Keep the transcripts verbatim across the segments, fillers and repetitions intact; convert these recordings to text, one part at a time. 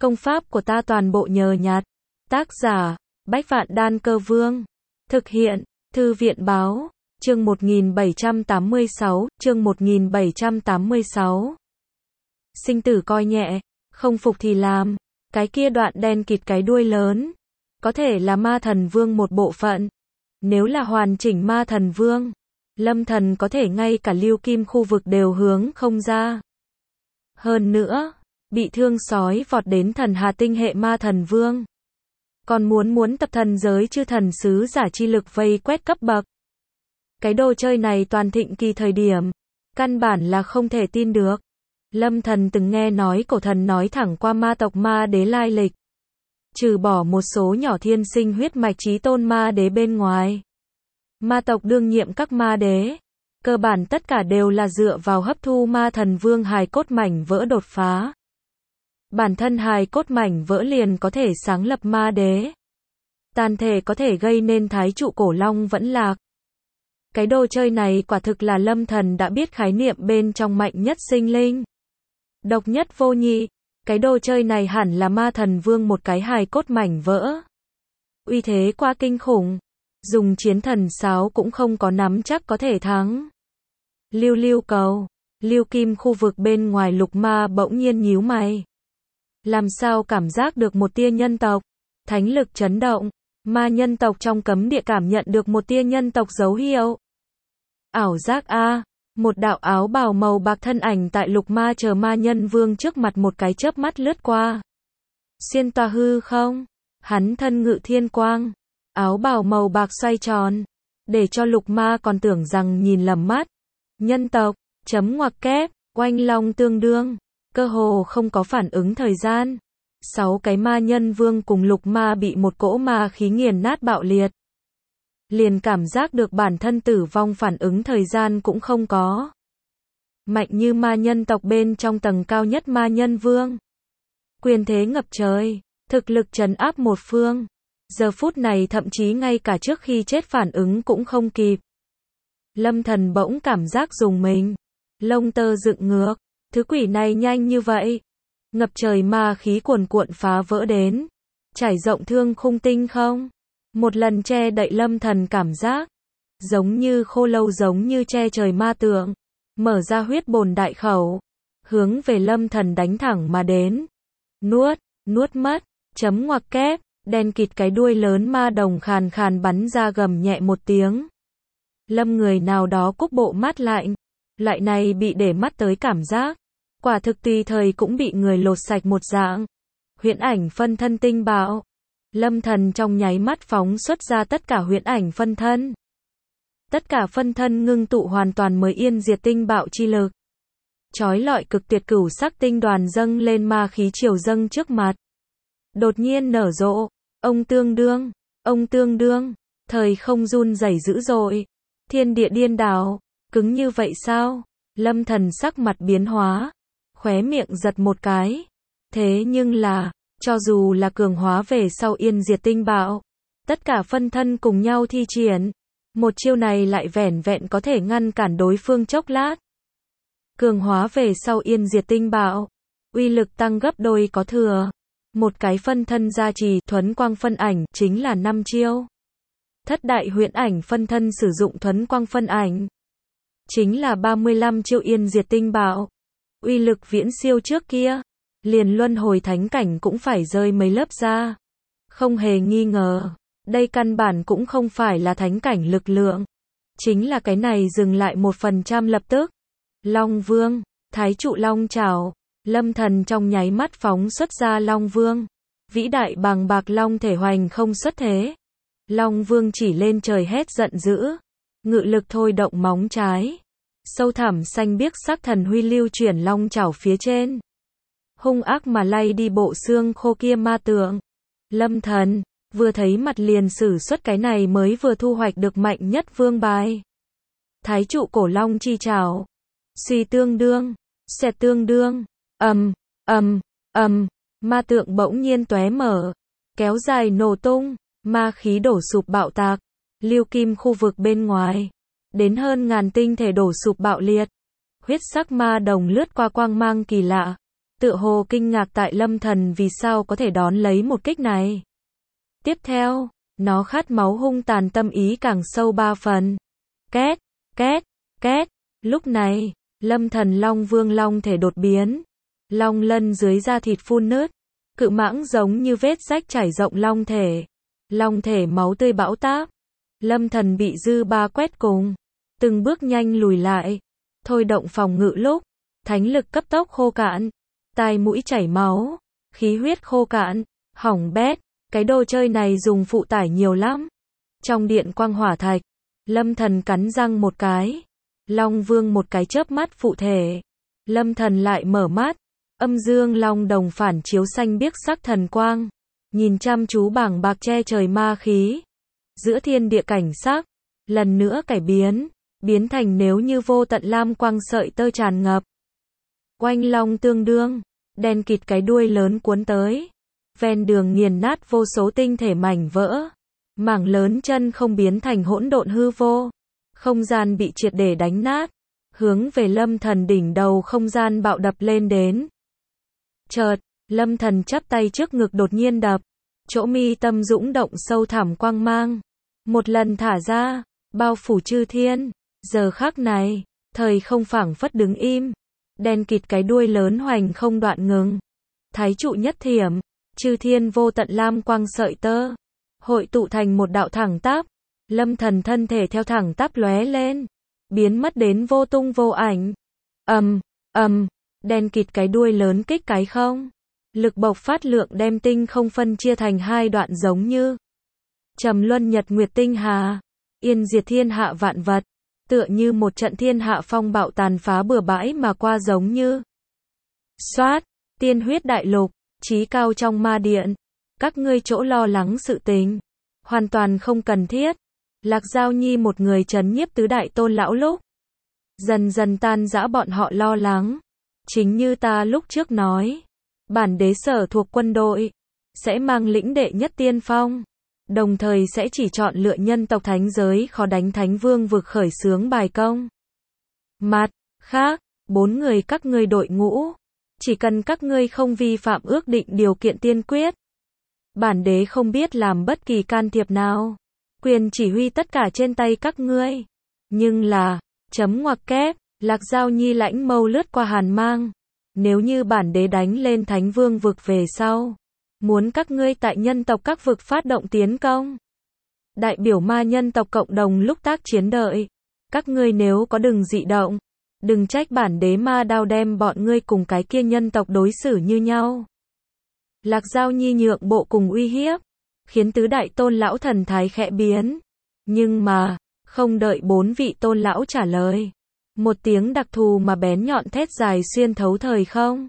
Công pháp của ta toàn bộ nhờ nhặt. Tác giả, Bách Vạn Đan Cơ Vương. Thực hiện, Thư viện báo, chương một nghìn bảy trăm tám mươi sáu, chương một nghìn bảy trăm tám mươi sáu. Sinh tử coi nhẹ, không phục thì làm. Cái kia đoạn đen kịt cái đuôi lớn. Có thể là ma thần vương một bộ phận. Nếu là hoàn chỉnh ma thần vương, Lâm Thần có thể ngay cả lưu kim khu vực đều hướng không ra. Hơn nữa, bị thương sói vọt đến thần hà tinh hệ ma thần vương. Còn muốn muốn tập thần giới chư thần sứ giả chi lực vây quét cấp bậc. Cái đồ chơi này toàn thịnh kỳ thời điểm. Căn bản là không thể tin được. Lâm Thần từng nghe nói cổ thần nói thẳng qua ma tộc ma đế lai lịch. Trừ bỏ một số nhỏ thiên sinh huyết mạch chí tôn ma đế bên ngoài. Ma tộc đương nhiệm các ma đế. Cơ bản tất cả đều là dựa vào hấp thu ma thần vương hài cốt mảnh vỡ đột phá. Bản thân hài cốt mảnh vỡ liền có thể sáng lập ma đế. Tàn thể có thể gây nên thái trụ cổ long vẫn lạc. Cái đồ chơi này quả thực là Lâm Thần đã biết khái niệm bên trong mạnh nhất sinh linh. Độc nhất vô nhị. Cái đồ chơi này hẳn là ma thần vương một cái hài cốt mảnh vỡ. Uy thế quá kinh khủng. Dùng chiến thần sáo cũng không có nắm chắc có thể thắng. Lưu lưu cầu. Lưu kim khu vực bên ngoài lục ma bỗng nhiên nhíu mày. Làm sao cảm giác được một tia nhân tộc. Thánh lực chấn động. Ma nhân tộc trong cấm địa cảm nhận được một tia nhân tộc dấu hiệu. Ảo giác a. Một đạo áo bào màu bạc thân ảnh tại lục ma chờ ma nhân vương trước mặt một cái chớp mắt lướt qua. Xuyên toa hư không. Hắn thân ngự thiên quang. Áo bào màu bạc xoay tròn. Để cho lục ma còn tưởng rằng nhìn lầm mắt. Nhân tộc, chấm ngoặc kép, oanh long tương đương. Cơ hồ không có phản ứng thời gian. Sáu cái ma nhân vương cùng lục ma bị một cỗ ma khí nghiền nát bạo liệt. Liền cảm giác được bản thân tử vong phản ứng thời gian cũng không có. Mạnh như ma nhân tộc bên trong tầng cao nhất ma nhân vương. Quyền thế ngập trời, thực lực trấn áp một phương. Giờ phút này thậm chí ngay cả trước khi chết phản ứng cũng không kịp. Lâm Thần bỗng cảm giác rùng mình. Lông tơ dựng ngược. Thứ quỷ này nhanh như vậy. Ngập trời ma khí cuồn cuộn phá vỡ đến. Trải rộng thương khung tinh không. Một lần che đậy Lâm Thần cảm giác. Giống như khô lâu giống như che trời ma tượng. Mở ra huyết bồn đại khẩu. Hướng về Lâm Thần đánh thẳng mà đến. Nuốt, nuốt mất, chấm ngoặc kép. Đen kịt cái đuôi lớn ma đồng khàn khàn bắn ra gầm nhẹ một tiếng. Lâm người nào đó cúc bộ mát lạnh. Loại này bị để mắt tới cảm giác. Quả thực tùy thời cũng bị người lột sạch một dạng. Huyễn ảnh phân thân tinh bạo. Lâm Thần trong nháy mắt phóng xuất ra tất cả huyễn ảnh phân thân. Tất cả phân thân ngưng tụ hoàn toàn mới yên diệt tinh bạo chi lực. Chói lọi cực tuyệt cửu sắc tinh đoàn dâng lên ma khí triều dâng trước mặt. Đột nhiên nở rộ. Ông tương đương. Ông tương đương. Thời không run rẩy dữ dội. Thiên địa điên đảo. Cứng như vậy sao? Lâm Thần sắc mặt biến hóa. Khóe miệng giật một cái. Thế nhưng là, cho dù là cường hóa về sau yên diệt tinh bạo, tất cả phân thân cùng nhau thi triển. Một chiêu này lại vẻn vẹn có thể ngăn cản đối phương chốc lát. Cường hóa về sau yên diệt tinh bạo, uy lực tăng gấp đôi có thừa. Một cái phân thân gia trì thuấn quang phân ảnh chính là năm chiêu. Thất đại huyễn ảnh phân thân sử dụng thuấn quang phân ảnh. Chính là ba mươi lăm chiêu yên diệt tinh bạo. Uy lực viễn siêu trước kia. Liền luân hồi thánh cảnh cũng phải rơi mấy lớp ra. Không hề nghi ngờ. Đây căn bản cũng không phải là thánh cảnh lực lượng. Chính là cái này dừng lại một phần trăm lập tức. Long Vương, Thái trụ Long Trảo. Lâm Thần trong nháy mắt phóng xuất ra Long Vương. Vĩ đại bằng bạc Long thể hoành không xuất thế. Long Vương chỉ lên trời hét giận dữ. Ngự lực thôi động móng trái. Sâu thẳm xanh biếc sắc thần huy lưu chuyển long chảo phía trên. Hung ác mà lay đi bộ xương khô kia ma tượng. Lâm Thần, vừa thấy mặt liền sử xuất cái này mới vừa thu hoạch được mạnh nhất vương bài. Thái trụ cổ long chi chảo. Suy tương đương, xẹt tương đương, ầm, ầm, ầm, ma tượng bỗng nhiên tóe mở. Kéo dài nổ tung, ma khí đổ sụp bạo tạc. Lưu kim khu vực bên ngoài. Đến hơn ngàn tinh thể đổ sụp bạo liệt. Huyết sắc ma đồng lướt qua quang mang kỳ lạ. tựa hồ kinh ngạc tại Lâm Thần vì sao có thể đón lấy một kích này. Tiếp theo, nó khát máu hung tàn tâm ý càng sâu ba phần. Két, két, két, lúc này, Lâm Thần Long Vương long thể đột biến. Long lân dưới da thịt phun nứt, cự mãng giống như vết rách trải rộng long thể. Long thể máu tươi bão táp. Lâm Thần bị dư ba quét cùng, từng bước nhanh lùi lại, thôi động phòng ngự lúc, thánh lực cấp tốc khô cạn, tai mũi chảy máu, khí huyết khô cạn, hỏng bét, cái đồ chơi này dùng phụ tải nhiều lắm. Trong điện quang hỏa thạch, Lâm Thần cắn răng một cái, Long Vương một cái chớp mắt phụ thể, Lâm Thần lại mở mắt, âm dương long đồng phản chiếu xanh biếc sắc thần quang, nhìn chăm chú bảng bạc che trời ma khí. Giữa thiên địa cảnh sắc, lần nữa cải biến, biến thành nếu như vô tận lam quang sợi tơ tràn ngập. Oanh long tương đương, đen kịt cái đuôi lớn cuốn tới, ven đường nghiền nát vô số tinh thể mảnh vỡ, mảng lớn chân không biến thành hỗn độn hư vô, không gian bị triệt để đánh nát, hướng về Lâm Thần đỉnh đầu không gian bạo đập lên đến. Chợt, Lâm Thần chắp tay trước ngực đột nhiên đập, chỗ mi tâm dũng động sâu thẳm quang mang, một lần thả ra, bao phủ chư thiên. Giờ khắc này, thời không phảng phất đứng im, đen kịt cái đuôi lớn hoành không đoạn ngừng. Thái trụ nhất thiểm, chư thiên vô tận lam quang sợi tơ, hội tụ thành một đạo thẳng tắp. Lâm Thần thân thể theo thẳng tắp lóe lên, biến mất đến vô tung vô ảnh. Ầm, ầm, đen kịt cái đuôi lớn kích cái không. Lực bộc phát lượng đem tinh không phân chia thành hai đoạn giống như trầm luân nhật nguyệt tinh hà, yên diệt thiên hạ vạn vật, tựa như một trận thiên hạ phong bạo tàn phá bừa bãi mà qua giống như. Xoát, tiên huyết đại lục, chí cao trong ma điện, các ngươi chỗ lo lắng sự tình, hoàn toàn không cần thiết. Lạc Giao Nhi một người trấn nhiếp tứ đại tôn lão lúc, dần dần tan rã bọn họ lo lắng. Chính như ta lúc trước nói, bản đế sở thuộc quân đội, sẽ mang lĩnh đệ nhất tiên phong, đồng thời sẽ chỉ chọn lựa nhân tộc thánh giới khó đánh thánh vương vực khởi xướng bài công. Mặt khác, bốn người các ngươi đội ngũ, chỉ cần các ngươi không vi phạm ước định điều kiện tiên quyết, bản đế không biết làm bất kỳ can thiệp nào, quyền chỉ huy tất cả trên tay các ngươi. Nhưng là, chấm ngoặc kép, Lạc Giao Nhi lãnh mâu lướt qua hàn mang. Nếu như bản đế đánh lên thánh vương vực về sau, muốn các ngươi tại nhân tộc các vực phát động tiến công, đại biểu ma nhân tộc cộng đồng lúc tác chiến đợi, các ngươi nếu có đừng dị động, đừng trách bản đế ma đao đem bọn ngươi cùng cái kia nhân tộc đối xử như nhau. Lạc Giao Nhi nhượng bộ cùng uy hiếp, khiến tứ đại tôn lão thần thái khẽ biến. Nhưng mà, không đợi bốn vị tôn lão trả lời, một tiếng đặc thù mà bén nhọn thét dài xuyên thấu thời không.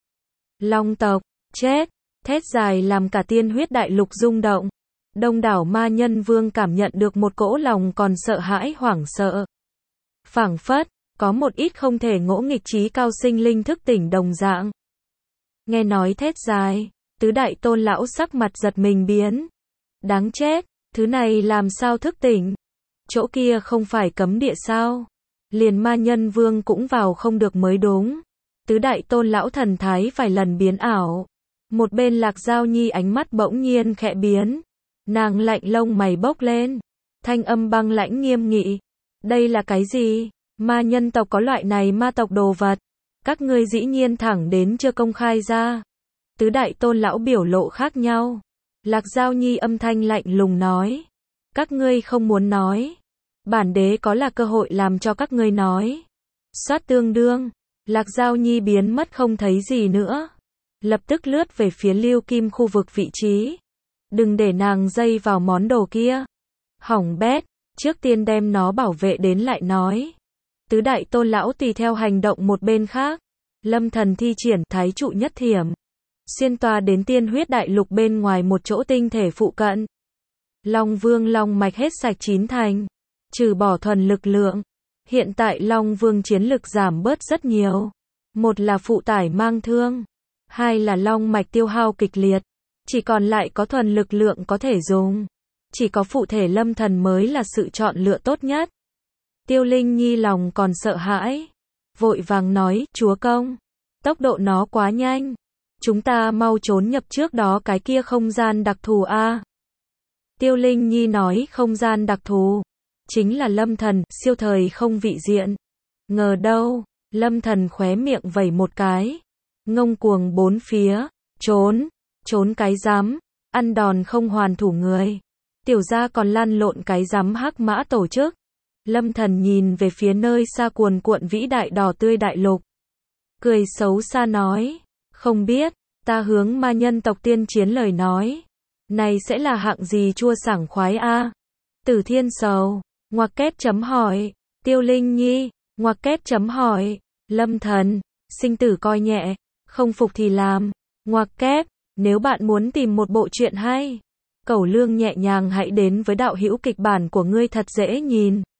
Long tộc, chết, thét dài làm cả tiên huyết đại lục rung động. Đông đảo ma nhân vương cảm nhận được một cỗ lòng còn sợ hãi hoảng sợ. Phảng phất, có một ít không thể ngỗ nghịch trí cao sinh linh thức tỉnh đồng dạng. Nghe nói thét dài, tứ đại tôn lão sắc mặt giật mình biến. Đáng chết, thứ này làm sao thức tỉnh? Chỗ kia không phải cấm địa sao? Liền ma nhân vương cũng vào không được mới đúng. Tứ đại tôn lão thần thái vài lần biến ảo. Một bên Lạc Giao Nhi ánh mắt bỗng nhiên khẽ biến. Nàng lạnh lông mày bốc lên. Thanh âm băng lãnh nghiêm nghị. Đây là cái gì? Ma nhân tộc có loại này ma tộc đồ vật. Các ngươi dĩ nhiên thẳng đến chưa công khai ra. Tứ đại tôn lão biểu lộ khác nhau. Lạc Giao Nhi âm thanh lạnh lùng nói. Các ngươi không muốn nói. Bản đế có là cơ hội làm cho các ngươi nói. Xoát tương đương. Lạc Giao Nhi biến mất không thấy gì nữa. Lập tức lướt về phía Lưu Kim khu vực vị trí. Đừng để nàng dây vào món đồ kia. Hỏng bét, trước tiên đem nó bảo vệ đến lại nói. Tứ đại tôn lão tùy theo hành động một bên khác. Lâm Thần thi triển thái trụ nhất thiểm. Xuyên toa đến tiên huyết đại lục bên ngoài một chỗ tinh thể phụ cận. Long Vương long mạch hết sạch chín thành. Trừ bỏ thuần lực lượng. Hiện tại Long Vương chiến lực giảm bớt rất nhiều. Một là phụ tải mang thương. Hai là long mạch tiêu hao kịch liệt. Chỉ còn lại có thuần lực lượng có thể dùng. Chỉ có phụ thể Lâm Thần mới là sự chọn lựa tốt nhất. Tiêu Linh Nhi lòng còn sợ hãi. Vội vàng nói, chúa công. Tốc độ nó quá nhanh. Chúng ta mau trốn nhập trước đó cái kia không gian đặc thù a. Tiêu Linh Nhi nói không gian đặc thù. Chính là Lâm Thần, siêu thời không vị diện. Ngờ đâu, Lâm Thần khóe miệng vẩy một cái. Ngông cuồng bốn phía, trốn, trốn cái rắm, ăn đòn không hoàn thủ người. Tiểu gia còn lăn lộn cái rắm hắc mã tổ chức. Lâm Thần nhìn về phía nơi xa cuồn cuộn vĩ đại đỏ tươi đại lục. Cười xấu xa nói, không biết, ta hướng ma nhân tộc tiên chiến lời nói. Này sẽ là hạng gì chua sảng khoái a? Tử Thiên Sầu, ngoặc kép chấm hỏi, Tiêu Linh Nhi, ngoặc kép chấm hỏi, Lâm Thần, sinh tử coi nhẹ, không phục thì làm, ngoặc kép, nếu bạn muốn tìm một bộ truyện hay, Cẩu Lương nhẹ nhàng hãy đến với đạo hữu kịch bản của ngươi thật dễ nhìn.